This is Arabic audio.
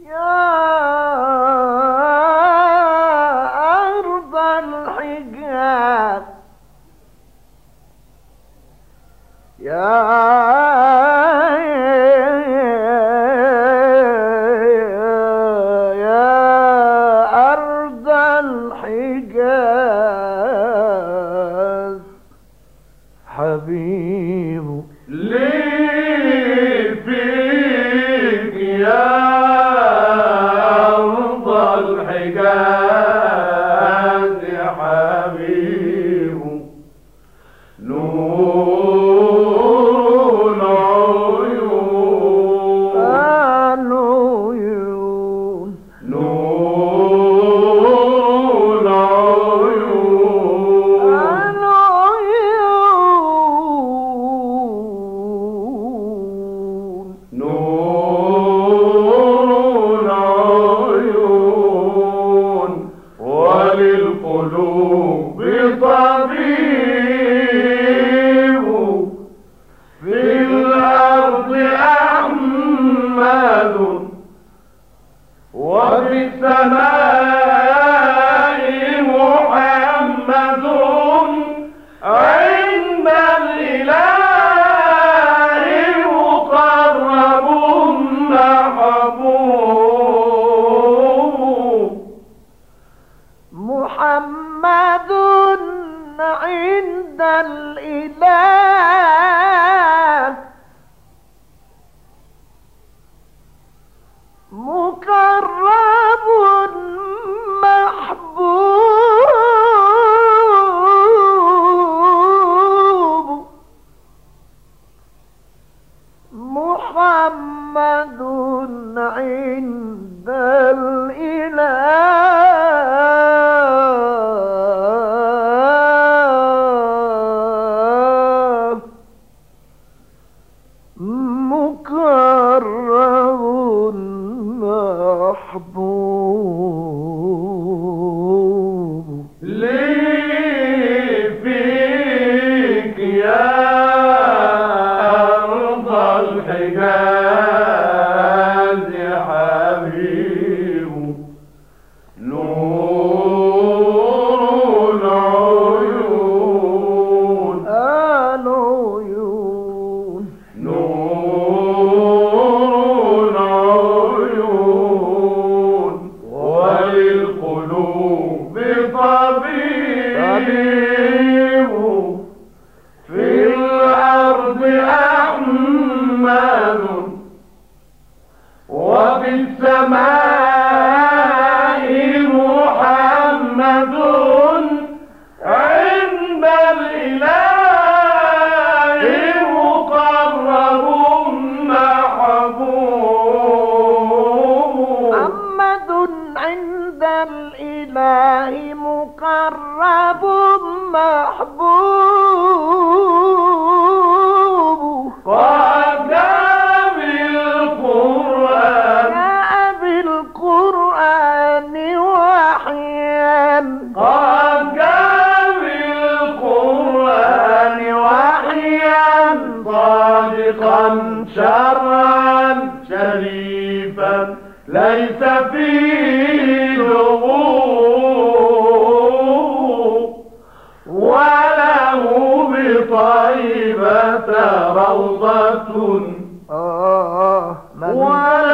يا أرض الحجاز يا أرض الحجاز حبيب لي فيك يا أرض الحجاز حبيب نور العيون العيون نور العيون العيون نور العيون وللقلوب طبيب في الأرض أحمد وفي السماء محمد عند الإله مقرب محبوب محمد عند الإله مقرب محبوب محمد عند الإله مقرب محبوب لي فيك يا أرض الحجاز حبيب نور العيون العيون نور العيون وللقلوب طبيب في الأرض أحمد وفي السماء محمد عند الإله مقرب محبوب محمد عند الإله مقرب محبوب قد جاء بالقرآن جاء بالقرآن وحيا قد جاء بالقرآن وحيا صادقا شرعا شريفا ليس فيه لغوب وله بطيبة روضة من وله